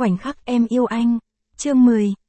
Khoảnh khắc em yêu anh. Chương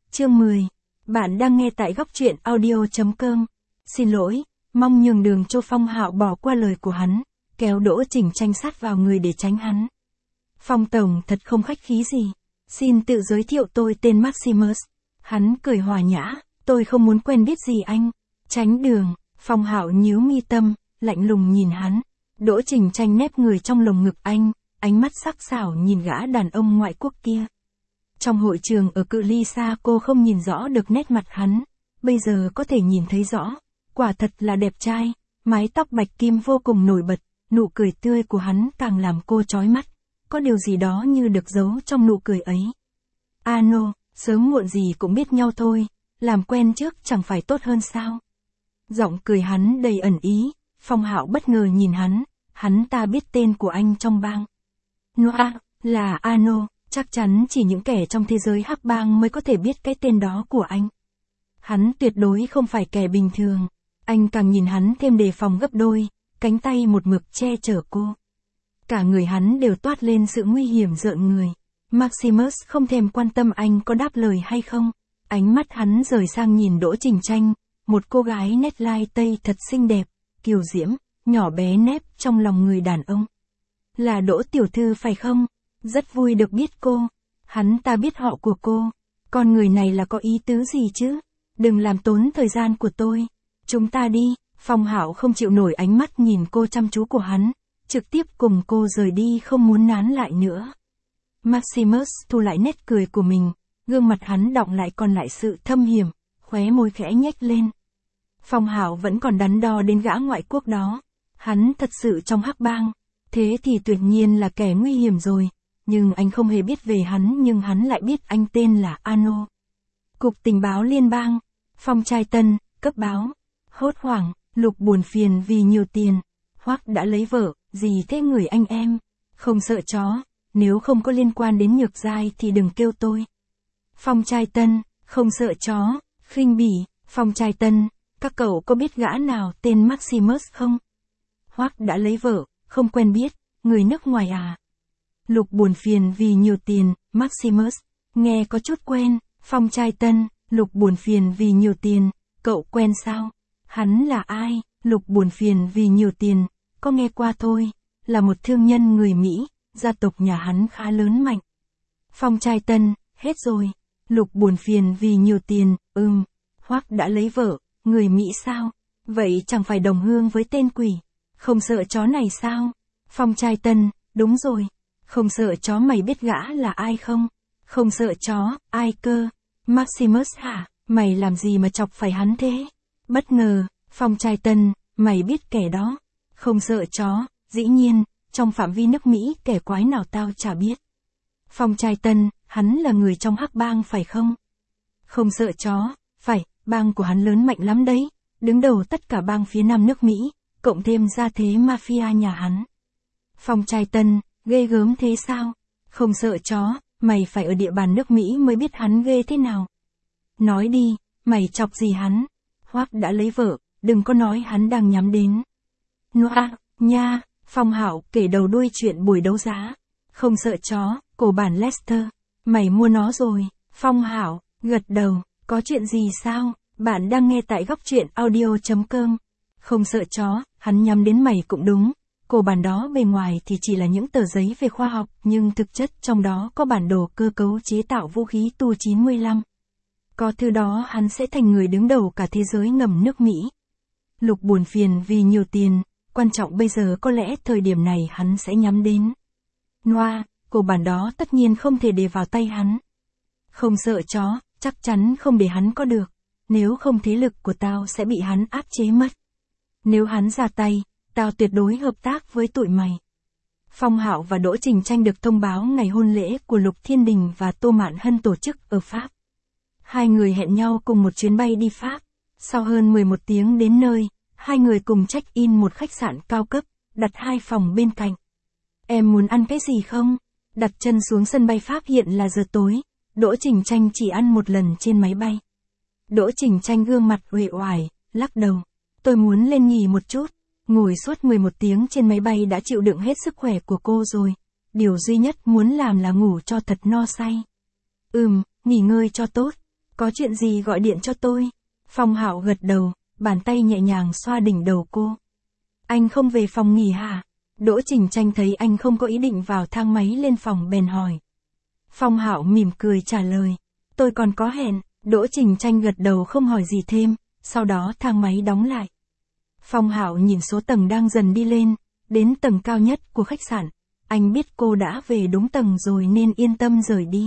10. Bạn đang nghe tại góc truyện audio.com. Xin lỗi, mong nhường đường cho Phong Hạo bỏ qua lời của hắn, kéo Đỗ Trình Tranh sát vào người để tránh hắn. Phong tổng thật không khách khí gì. Xin tự giới thiệu, tôi tên Maximus. Hắn cười hòa nhã, tôi không muốn quen biết gì anh. Tránh đường. Phong Hạo nhíu mi tâm, lạnh lùng nhìn hắn. Đỗ Trình Tranh nép người trong lồng ngực anh, ánh mắt sắc sảo nhìn gã đàn ông ngoại quốc kia. Trong hội trường ở cự ly xa cô không nhìn rõ được nét mặt hắn, bây giờ có thể nhìn thấy rõ. Quả thật là đẹp trai, mái tóc bạch kim vô cùng nổi bật, nụ cười tươi của hắn càng làm cô chói mắt. Có điều gì đó như được giấu trong nụ cười ấy. Ano, sớm muộn gì cũng biết nhau thôi, làm quen trước chẳng phải tốt hơn sao? Giọng cười hắn đầy ẩn ý. Phong Hạo bất ngờ nhìn hắn ta biết tên của anh trong bang. Noa, là Ano, chắc chắn chỉ những kẻ trong thế giới hắc bang mới có thể biết cái tên đó của anh. Hắn tuyệt đối không phải kẻ bình thường. Anh càng nhìn hắn thêm đề phòng gấp đôi, cánh tay một mực che chở cô. Cả người hắn đều toát lên sự nguy hiểm rợn người. Maximus không thèm quan tâm anh có đáp lời hay không. Ánh mắt hắn rời sang nhìn Đỗ Trình Tranh, một cô gái nét lai tây thật xinh đẹp, kiều diễm, nhỏ bé nép trong lòng người đàn ông. Là Đỗ tiểu thư phải không? Rất vui được biết cô. Hắn ta biết họ của cô. Con người này là có ý tứ gì chứ? Đừng làm tốn thời gian của tôi. Chúng ta đi. Phong Hạo không chịu nổi ánh mắt nhìn cô chăm chú của hắn, trực tiếp cùng cô rời đi không muốn nán lại nữa. Maximus thu lại nét cười của mình, gương mặt hắn đọng lại còn lại sự thâm hiểm, khóe môi khẽ nhếch lên. Phong Hạo vẫn còn đắn đo đến gã ngoại quốc đó. Hắn thật sự trong hắc bang, thế thì tuyệt nhiên là kẻ nguy hiểm rồi, nhưng anh không hề biết về hắn, nhưng hắn lại biết anh tên là Ano. Cục tình báo liên bang, Phong trai tân, cấp báo. Hốt hoảng, Lục buồn phiền vì nhiều tiền. Hoắc đã lấy vợ, gì thế người anh em? Không sợ chó, nếu không có liên quan đến Nhược Giai thì đừng kêu tôi. Phong trai tân, không sợ chó, khinh bỉ. Phong trai tân, các cậu có biết gã nào tên Maximus không? Hoắc đã lấy vợ, không quen biết, người nước ngoài à? Lục buồn phiền vì nhiều tiền, Maximus, nghe có chút quen. Phong trai tân, Lục buồn phiền vì nhiều tiền, cậu quen sao? Hắn là ai? Lục buồn phiền vì nhiều tiền, có nghe qua thôi, là một thương nhân người Mỹ, gia tộc nhà hắn khá lớn mạnh. Phong trai tân, hết rồi. Lục buồn phiền vì nhiều tiền, Hoắc đã lấy vợ, người Mỹ sao? Vậy chẳng phải đồng hương với tên quỷ, không sợ chó này sao? Phong trai tân, đúng rồi. Không sợ chó, mày biết gã là ai không? Không sợ chó, ai cơ? Maximus hả? Mày làm gì mà chọc phải hắn thế? Bất ngờ. Phong trai tân, mày biết kẻ đó? Không sợ chó, dĩ nhiên, trong phạm vi nước Mỹ kẻ quái nào tao chả biết. Phong trai tân, hắn là người trong hắc bang phải không? Không sợ chó, phải, bang của hắn lớn mạnh lắm đấy, đứng đầu tất cả bang phía nam nước Mỹ, cộng thêm gia thế mafia nhà hắn. Phong trai tân, ghê gớm thế sao? Không sợ chó, mày phải ở địa bàn nước Mỹ mới biết hắn ghê thế nào. Nói đi, mày chọc gì hắn? Hoắc đã lấy vợ, đừng có nói hắn đang nhắm đến. Noa, nha. Phong Hạo kể đầu đuôi chuyện buổi đấu giá. Không sợ chó, cổ bản Lester. Mày mua nó rồi. Phong Hạo gật đầu, có chuyện gì sao? Bạn đang nghe tại góc truyện audio.com. Không sợ chó, hắn nhắm đến mày cũng đúng. Cổ bản đó bề ngoài thì chỉ là những tờ giấy về khoa học, nhưng thực chất trong đó có bản đồ cơ cấu chế tạo vũ khí Tu-95. Có thứ đó hắn sẽ thành người đứng đầu cả thế giới ngầm nước Mỹ. Lục buồn phiền vì nhiều tiền, quan trọng bây giờ có lẽ thời điểm này hắn sẽ nhắm đến. Noa, cổ bản đó tất nhiên không thể để vào tay hắn. Không sợ chó, chắc chắn không để hắn có được. Nếu không thế lực của tao sẽ bị hắn áp chế mất. Nếu hắn ra tay, tao tuyệt đối hợp tác với tụi mày. Phong Hạo và Đỗ Trình Tranh được thông báo ngày hôn lễ của Lục Thiên Đình và Tô Mạn Hân tổ chức ở Pháp. Hai người hẹn nhau cùng một chuyến bay đi Pháp. Sau hơn 11 tiếng đến nơi, hai người cùng check-in một khách sạn cao cấp, đặt 2 phòng bên cạnh. Em muốn ăn cái gì không? Đặt chân xuống sân bay Pháp hiện là giờ tối. Đỗ Trình Tranh chỉ ăn một lần trên máy bay. Đỗ Trình Tranh gương mặt uể oải, lắc đầu. Tôi muốn lên nghỉ một chút. Ngồi suốt 11 tiếng trên máy bay đã chịu đựng hết sức khỏe của cô rồi. Điều duy nhất muốn làm là ngủ cho thật no say. Nghỉ ngơi cho tốt. Có chuyện gì gọi điện cho tôi. Phong Hạo gật đầu, bàn tay nhẹ nhàng xoa đỉnh đầu cô. Anh không về phòng nghỉ hả? Đỗ Trình Tranh thấy anh không có ý định vào thang máy lên phòng bèn hỏi. Phong Hạo mỉm cười trả lời. Tôi còn có hẹn. Đỗ Trình Tranh gật đầu không hỏi gì thêm, sau đó thang máy đóng lại. Phong Hạo nhìn số tầng đang dần đi lên, đến tầng cao nhất của khách sạn. Anh biết cô đã về đúng tầng rồi nên yên tâm rời đi.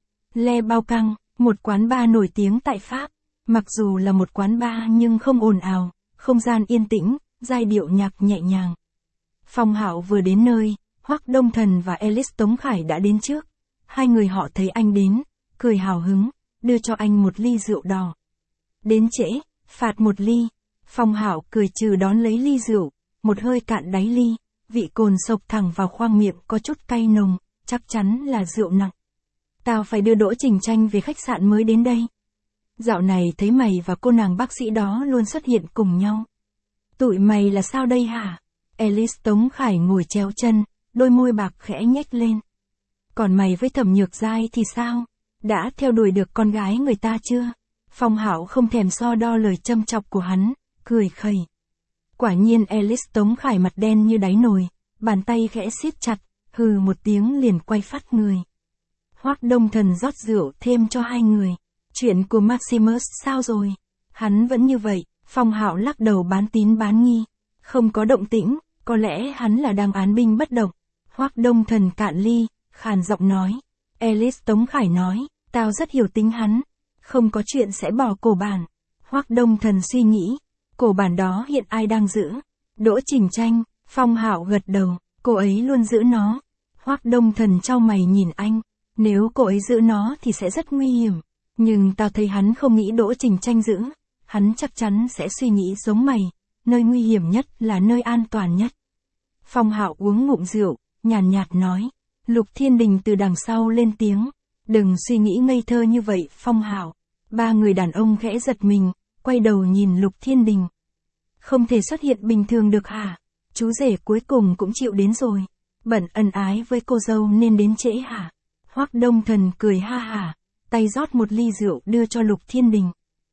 Le Bao Căng, một quán bar nổi tiếng tại Pháp. Mặc dù là một quán bar nhưng không ồn ào, không gian yên tĩnh, giai điệu nhạc nhẹ nhàng. Phong Hạo vừa đến nơi, Hoắc Đông Thần và Alice Tống Khải đã đến trước. Hai người họ thấy anh đến, cười hào hứng, đưa cho anh một ly rượu đỏ. Đến trễ, phạt một ly. Phong Hạo cười trừ đón lấy ly rượu, một hơi cạn đáy ly, vị cồn xộc thẳng vào khoang miệng có chút cay nồng, chắc chắn là rượu nặng. Tao phải đưa Đỗ Trình Tranh về khách sạn mới đến đây. Dạo này thấy mày và cô nàng bác sĩ đó luôn xuất hiện cùng nhau. Tụi mày là sao đây hả? Alice Tống Khải ngồi chéo chân, đôi môi bạc khẽ nhếch lên. Còn mày với Thẩm Nhược Giai thì sao? Đã theo đuổi được con gái người ta chưa? Phong Hạo không thèm so đo lời châm chọc của hắn, cười khẩy. Quả nhiên Alice Tống Khải mặt đen như đáy nồi, bàn tay khẽ siết chặt, hừ một tiếng liền quay phát người. Hoắc Đông Thần rót rượu thêm cho hai người. Chuyện của Maximus sao rồi? Hắn vẫn như vậy. Phong Hạo lắc đầu bán tín bán nghi. Không có động tĩnh, có lẽ hắn là đang án binh bất động. Hoắc Đông Thần cạn ly, khàn giọng nói. Alice Tống Khải nói, tao rất hiểu tính hắn. Không có chuyện sẽ bỏ cổ bản. Hoắc Đông Thần suy nghĩ. Cổ bản đó hiện ai đang giữ? Đỗ Trình Tranh. Phong Hạo gật đầu, cô ấy luôn giữ nó. Hoắc Đông Thần chau mày nhìn anh. Nếu cô ấy giữ nó thì sẽ rất nguy hiểm. Nhưng tao thấy hắn không nghĩ Đỗ Trình Tranh giữ. Hắn chắc chắn sẽ suy nghĩ giống mày. Nơi nguy hiểm nhất là nơi an toàn nhất. Phong Hạo uống ngụm rượu, nhàn nhạt nói. Lục Thiên Đình từ đằng sau lên tiếng. Đừng suy nghĩ ngây thơ như vậy, Phong Hạo. Ba người đàn ông khẽ giật mình, quay đầu nhìn Lục Thiên Đình. Không thể xuất hiện bình thường được hả? Chú rể cuối cùng cũng chịu đến rồi. Bận ân ái với cô dâu nên đến trễ hả? Hoắc Đông Thần cười ha hả, tay rót một ly rượu đưa cho Lục Thiên Đình.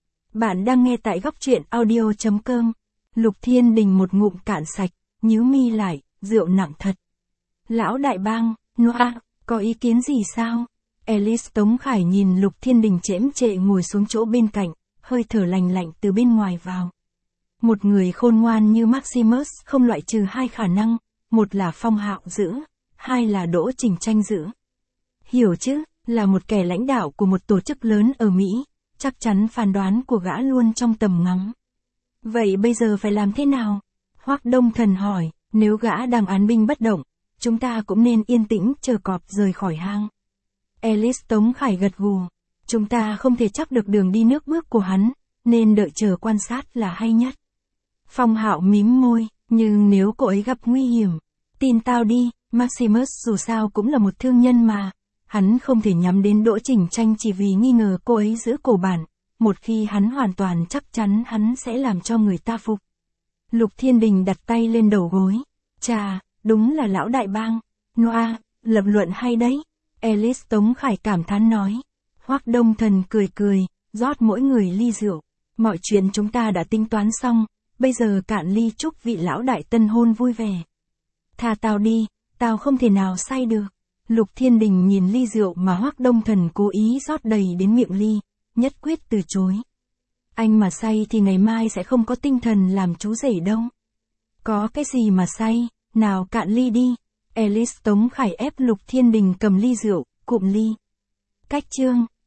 Bạn đang nghe tại góc truyện audio.com. Lục Thiên Đình một ngụm cạn sạch, nhíu mi lại, rượu nặng thật. Lão đại bang, Noa, có ý kiến gì sao? Alice Tống Khải nhìn Lục Thiên Đình chễm chệ ngồi xuống chỗ bên cạnh, hơi thở lạnh lạnh từ bên ngoài vào. Một người khôn ngoan như Maximus không loại trừ hai khả năng, một là Phong Hạo giữ, hai là Đỗ Trình Tranh giữ. Hiểu chứ, là một kẻ lãnh đạo của một tổ chức lớn ở Mỹ, chắc chắn phán đoán của gã luôn trong tầm ngắm. Vậy bây giờ phải làm thế nào? Hoắc Đông Thần hỏi, nếu gã đang án binh bất động, chúng ta cũng nên yên tĩnh chờ cọp rời khỏi hang. Alice Tống Khải gật gù, chúng ta không thể chắc được đường đi nước bước của hắn, nên đợi chờ quan sát là hay nhất. Phong Hạo mím môi, nhưng nếu cô ấy gặp nguy hiểm, tin tao đi, Maximus dù sao cũng là một thương nhân mà. Hắn không thể nhắm đến Đỗ Trình Tranh chỉ vì nghi ngờ cô ấy giữ cổ bản, một khi hắn hoàn toàn chắc chắn hắn sẽ làm cho người ta phục. Lục Thiên Đình đặt tay lên đầu gối. Chà, đúng là lão đại bang. Noa, lập luận hay đấy. Alice Tống Khải cảm thán nói. Hoắc Đông Thần cười cười, rót mỗi người ly rượu. Mọi chuyện chúng ta đã tính toán xong, bây giờ cạn ly chúc vị lão đại tân hôn vui vẻ. Tha tao đi, tao không thể nào say được. Lục Thiên Đình nhìn ly rượu mà Hoắc Đông Thần cố ý rót đầy đến miệng ly, nhất quyết từ chối. Anh mà say thì ngày mai sẽ không có tinh thần làm chú rể đâu. Có cái gì mà say, nào cạn ly đi. Alice Tống Khải ép Lục Thiên Đình cầm ly rượu, cụm ly. Cách chương